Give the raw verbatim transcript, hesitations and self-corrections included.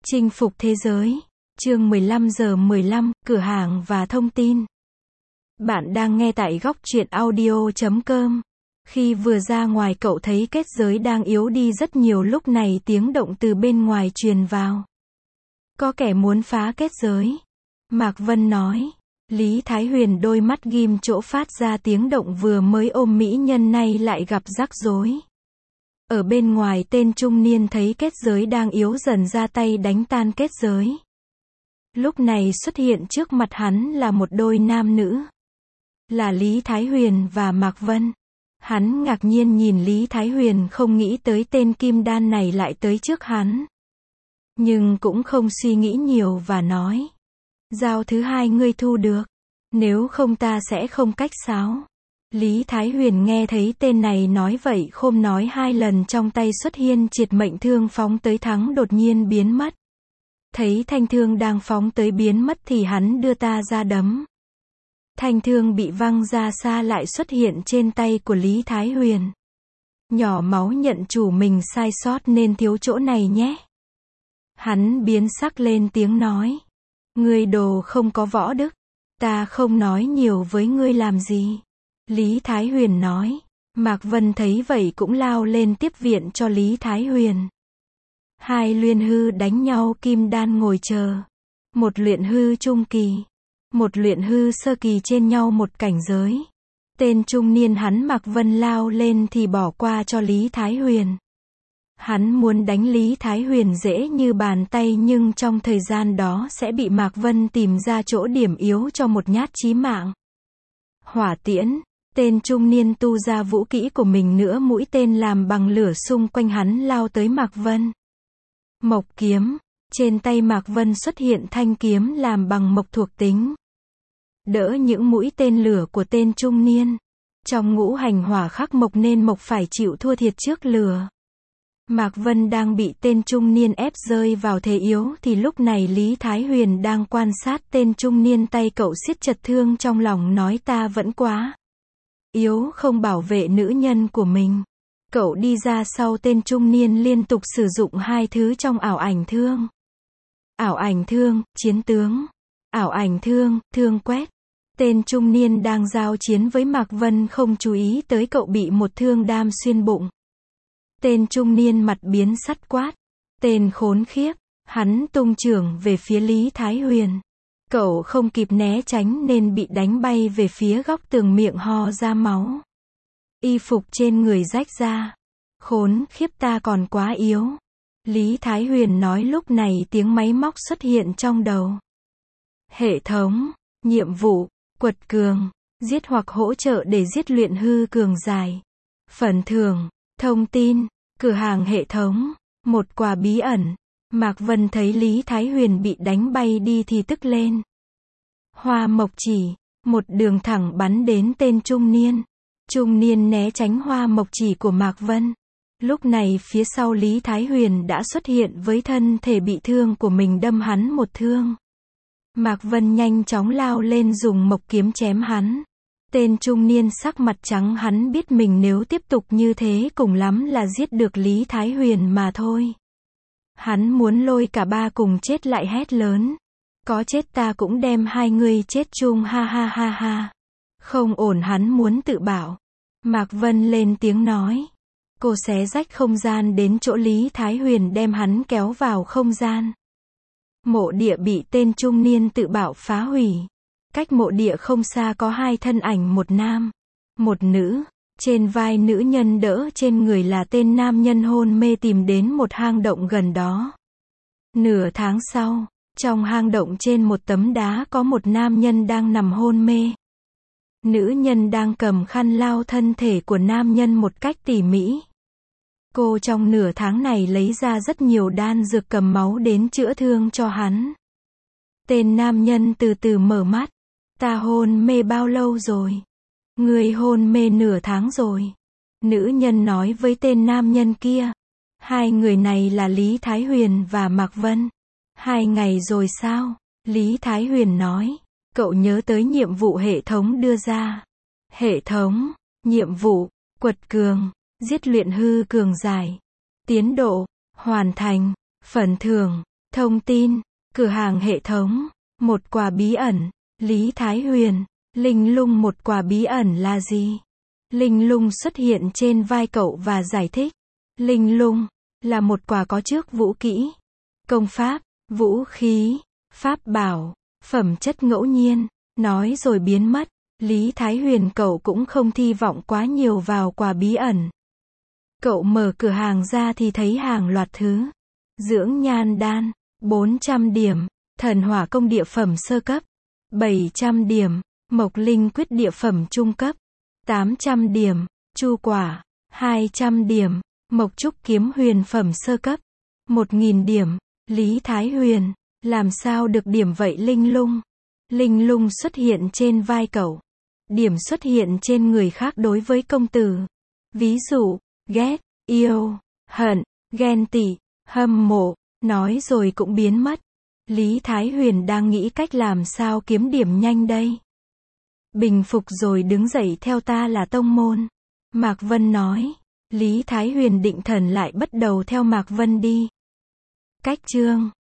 Chinh phục thế giới. Chương mười lăm giờ mười lăm, cửa hàng và thông tin. Bạn đang nghe tại góc truyện audio chấm com. Khi vừa ra ngoài cậu thấy kết giới đang yếu đi rất nhiều, lúc này tiếng động từ bên ngoài truyền vào. Có kẻ muốn phá kết giới. Mạc Vân nói. Lý Thái Huyền đôi mắt ghim chỗ phát ra tiếng động, vừa mới ôm mỹ nhân nay lại gặp rắc rối. Ở bên ngoài tên trung niên thấy kết giới đang yếu dần ra tay đánh tan kết giới. Lúc này xuất hiện trước mặt hắn là một đôi nam nữ. Là Lý Thái Huyền và Mạc Vân. Hắn ngạc nhiên nhìn Lý Thái Huyền, không nghĩ tới tên kim đan này lại tới trước hắn. Nhưng cũng không suy nghĩ nhiều và nói. Giao thứ hai ngươi thu được. Nếu không ta sẽ không cách sáo. Lý Thái Huyền nghe thấy tên này nói vậy không nói hai lần, trong tay xuất hiện triệt mệnh thương phóng tới thắng đột nhiên biến mất. Thấy thanh thương đang phóng tới biến mất thì hắn đưa ta ra đấm. Thanh thương bị văng ra xa lại xuất hiện trên tay của Lý Thái Huyền. Nhỏ máu nhận chủ mình sai sót nên thiếu chỗ này nhé. Hắn biến sắc lên tiếng nói. Ngươi đồ không có võ đức. Ta không nói nhiều với ngươi làm gì. Lý Thái Huyền nói. Mạc Vân thấy vậy cũng lao lên tiếp viện cho Lý Thái Huyền. Hai luyện hư đánh nhau kim đan ngồi chờ. Một luyện hư trung kỳ. Một luyện hư sơ kỳ trên nhau một cảnh giới. Tên trung niên hắn Mạc Vân lao lên thì bỏ qua cho Lý Thái Huyền. Hắn muốn đánh Lý Thái Huyền dễ như bàn tay, nhưng trong thời gian đó sẽ bị Mạc Vân tìm ra chỗ điểm yếu cho một nhát chí mạng. Hỏa tiễn. Tên trung niên tu ra vũ kỹ của mình nữa, mũi tên làm bằng lửa xung quanh hắn lao tới Mạc Vân. Mộc kiếm. Trên tay Mạc Vân xuất hiện thanh kiếm làm bằng mộc thuộc tính. Đỡ những mũi tên lửa của tên trung niên. Trong ngũ hành hỏa khắc mộc nên mộc phải chịu thua thiệt trước lửa. Mạc Vân đang bị tên trung niên ép rơi vào thế yếu thì lúc này Lý Thái Huyền đang quan sát tên trung niên, tay cậu siết chặt thương, trong lòng nói ta vẫn quá yếu không bảo vệ nữ nhân của mình. Cậu đi ra sau tên trung niên liên tục sử dụng hai thứ trong ảo ảnh thương. Ảo ảnh thương, chiến tướng. Ảo ảnh thương, thương quét. Tên trung niên đang giao chiến với Mạc Vân không chú ý tới cậu bị một thương đam xuyên bụng. Tên trung niên mặt biến sắt quát. Tên khốn khiếp. Hắn tung chưởng về phía Lý Thái Huyền. Cậu không kịp né tránh nên bị đánh bay về phía góc tường, miệng ho ra máu. Y phục trên người rách ra. Khốn khiếp, ta còn quá yếu. Lý Thái Huyền nói. Lúc này tiếng máy móc xuất hiện trong đầu. Hệ thống. Nhiệm vụ. Quật cường. Giết hoặc hỗ trợ để giết luyện hư cường dài. Phần thưởng. Thông tin. Cửa hàng hệ thống. Một quà bí ẩn. Mạc Vân thấy Lý Thái Huyền bị đánh bay đi thì tức lên. Hoa mộc chỉ. Một đường thẳng bắn đến tên trung niên. Trung niên né tránh hoa mộc chỉ của Mạc Vân. Lúc này phía sau Lý Thái Huyền đã xuất hiện với thân thể bị thương của mình, đâm hắn một thương. Mạc Vân nhanh chóng lao lên dùng mộc kiếm chém hắn. Tên trung niên sắc mặt trắng, hắn biết mình nếu tiếp tục như thế cùng lắm là giết được Lý Thái Huyền mà thôi. Hắn muốn lôi cả ba cùng chết, lại hét lớn. Có chết ta cũng đem hai người chết chung, ha ha ha ha. Không ổn, hắn muốn tự bảo. Mạc Vân lên tiếng nói. Cô xé rách không gian đến chỗ Lý Thái Huyền, đem hắn kéo vào không gian. Mộ địa bị tên trung niên tự bảo phá hủy. Cách mộ địa không xa có hai thân ảnh, một nam, một nữ. Trên vai nữ nhân đỡ trên người là tên nam nhân hôn mê, tìm đến một hang động gần đó. Nửa tháng sau, trong hang động trên một tấm đá có một nam nhân đang nằm hôn mê. Nữ nhân đang cầm khăn lau thân thể của nam nhân một cách tỉ mỉ. Cô trong nửa tháng này lấy ra rất nhiều đan dược, cầm máu đến chữa thương cho hắn. Tên nam nhân từ từ mở mắt. Ta hôn mê bao lâu rồi? Người hôn mê nửa tháng rồi. Nữ nhân nói với tên nam nhân kia. Hai người này là Lý Thái Huyền và Mạc Vân. Hai ngày rồi sao? Lý Thái Huyền nói. Cậu nhớ tới nhiệm vụ hệ thống đưa ra. Hệ thống. Nhiệm vụ. Quật cường. Giết luyện hư cường giải. Tiến độ. Hoàn thành. Phần thưởng. Thông tin, cửa hàng hệ thống, một quà bí ẩn, Lý Thái Huyền, linh lung một quà bí ẩn là gì? Linh lung xuất hiện trên vai cậu và giải thích. Linh lung là một quà có trước vũ kỹ, công pháp, vũ khí, pháp bảo, phẩm chất ngẫu nhiên, nói rồi biến mất. Lý Thái Huyền cậu cũng không hy vọng quá nhiều vào quà bí ẩn. Cậu mở cửa hàng ra thì thấy hàng loạt thứ. Dưỡng nhan đan, bốn trăm điểm, thần hỏa công địa phẩm sơ cấp, bảy trăm điểm, mộc linh quyết địa phẩm trung cấp, tám trăm điểm, chu quả, hai trăm điểm, mộc trúc kiếm huyền phẩm sơ cấp, một nghìn điểm. Lý Thái Huyền, làm sao được điểm vậy linh lung? Linh lung xuất hiện trên vai cậu. Điểm xuất hiện trên người khác đối với công tử. Ví dụ, ghét, yêu, hận, ghen tị, hâm mộ, nói rồi cũng biến mất. Lý Thái Huyền đang nghĩ cách làm sao kiếm điểm nhanh đây. Bình phục rồi đứng dậy theo ta là tông môn. Mạc Vân nói. Lý Thái Huyền định thần lại bắt đầu theo Mạc Vân đi. Cách chương